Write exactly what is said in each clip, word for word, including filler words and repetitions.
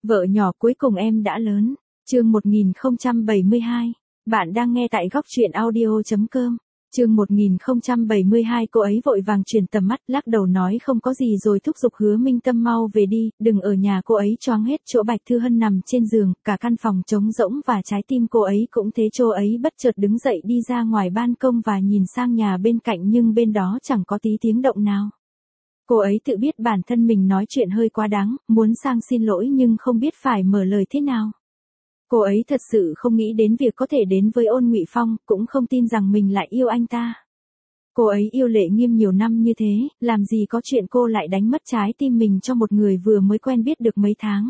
Vợ nhỏ cuối cùng em đã lớn. Chương một nghìn không trăm bảy mươi hai. Bạn đang nghe tại góc truyện audio chấm com. Chương một nghìn không trăm bảy mươi hai. Cô ấy vội vàng chuyển tầm mắt, lắc đầu nói không có gì rồi thúc giục Hứa Minh Tâm mau về đi, đừng ở nhà. Cô ấy choáng hết chỗ. Bạch Thư Hân nằm trên giường, cả căn phòng trống rỗng và trái tim cô ấy cũng thế. Cô ấy bất chợt đứng dậy đi ra ngoài ban công và nhìn sang nhà bên cạnh, nhưng bên đó chẳng có tí tiếng động nào. Cô ấy tự biết bản thân mình nói chuyện hơi quá đáng, muốn sang xin lỗi nhưng không biết phải mở lời thế nào. Cô ấy thật sự không nghĩ đến việc có thể đến với Ôn Ngụy Phong, cũng không tin rằng mình lại yêu anh ta. Cô ấy yêu Lệ Nghiêm nhiều năm như thế, làm gì có chuyện cô lại đánh mất trái tim mình cho một người vừa mới quen biết được mấy tháng.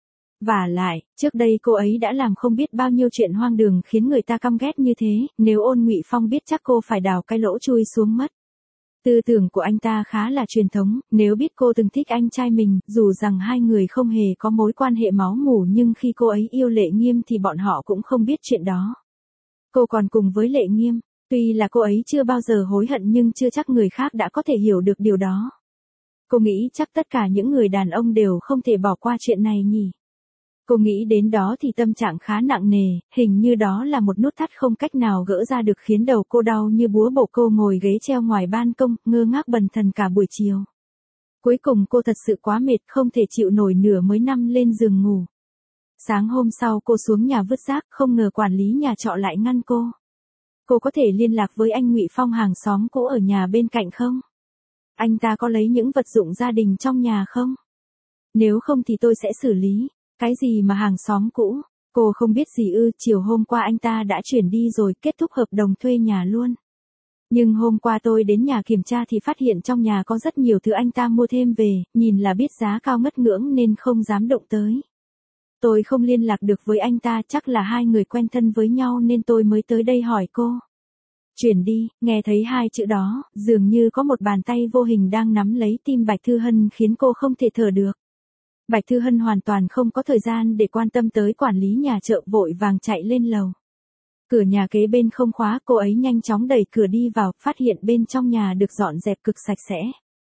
Vả lại, trước đây cô ấy đã làm không biết bao nhiêu chuyện hoang đường khiến người ta căm ghét như thế, nếu Ôn Ngụy Phong biết chắc cô phải đào cái lỗ chui xuống mất. Tư tưởng của anh ta khá là truyền thống, nếu biết cô từng thích anh trai mình, dù rằng hai người không hề có mối quan hệ máu mủ, nhưng khi cô ấy yêu Lệ Nghiêm thì bọn họ cũng không biết chuyện đó. Cô còn cùng với Lệ Nghiêm, tuy là cô ấy chưa bao giờ hối hận nhưng chưa chắc người khác đã có thể hiểu được điều đó. Cô nghĩ chắc tất cả những người đàn ông đều không thể bỏ qua chuyện này nhỉ. Cô nghĩ đến đó thì tâm trạng khá nặng nề, hình như đó là một nút thắt không cách nào gỡ ra được khiến đầu cô đau như búa bổ. Cô ngồi ghế treo ngoài ban công, ngơ ngác bần thần cả buổi chiều. Cuối cùng cô thật sự quá mệt, không thể chịu nổi nữa mới nằm lên giường ngủ. Sáng hôm sau cô xuống nhà vứt rác, không ngờ quản lý nhà trọ lại ngăn cô. Cô có thể liên lạc với anh Ngụy Phong hàng xóm cũ ở nhà bên cạnh không? Anh ta có lấy những vật dụng gia đình trong nhà không? Nếu không thì tôi sẽ xử lý. Cái gì mà hàng xóm cũ? Cô không biết gì ư? Chiều hôm qua anh ta đã chuyển đi rồi, kết thúc hợp đồng thuê nhà luôn. Nhưng hôm qua tôi đến nhà kiểm tra thì phát hiện trong nhà có rất nhiều thứ anh ta mua thêm về, nhìn là biết giá cao ngất ngưỡng nên không dám động tới. Tôi không liên lạc được với anh ta, chắc là hai người quen thân với nhau nên tôi mới tới đây hỏi cô. Chuyển đi, nghe thấy hai chữ đó, dường như có một bàn tay vô hình đang nắm lấy tim Bạch Thư Hân khiến cô không thể thở được. Bạch Thư Hân hoàn toàn không có thời gian để quan tâm tới quản lý nhà chợ, vội vàng chạy lên lầu. Cửa nhà kế bên không khóa, cô ấy nhanh chóng đẩy cửa đi vào, phát hiện bên trong nhà được dọn dẹp cực sạch sẽ.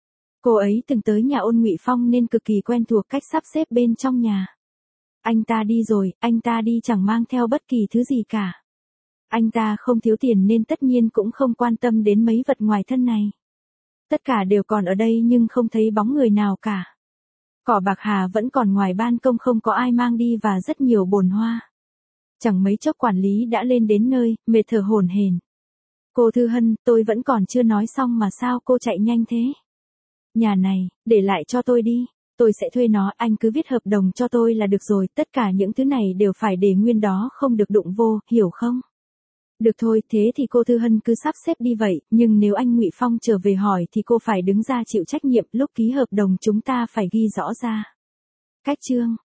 Cô ấy từng tới nhà Ôn Ngụy Phong nên cực kỳ quen thuộc cách sắp xếp bên trong nhà. Anh ta đi rồi, anh ta đi chẳng mang theo bất kỳ thứ gì cả. Anh ta không thiếu tiền nên tất nhiên cũng không quan tâm đến mấy vật ngoài thân này. Tất cả đều còn ở đây nhưng không thấy bóng người nào cả. Cỏ bạc hà vẫn còn ngoài ban công, không có ai mang đi và rất nhiều bồn hoa. Chẳng mấy chốc quản lý đã lên đến nơi, mệt thở hổn hển. Cô Thư Hân, tôi vẫn còn chưa nói xong mà sao cô chạy nhanh thế? Nhà này, để lại cho tôi đi, tôi sẽ thuê nó, anh cứ viết hợp đồng cho tôi là được rồi, tất cả những thứ này đều phải để nguyên đó, không được đụng vô, hiểu không? Được thôi, thế thì cô Thư Hân cứ sắp xếp đi vậy, nhưng nếu anh Ngụy Phong trở về hỏi thì cô phải đứng ra chịu trách nhiệm, lúc ký hợp đồng chúng ta phải ghi rõ ra. Cách chương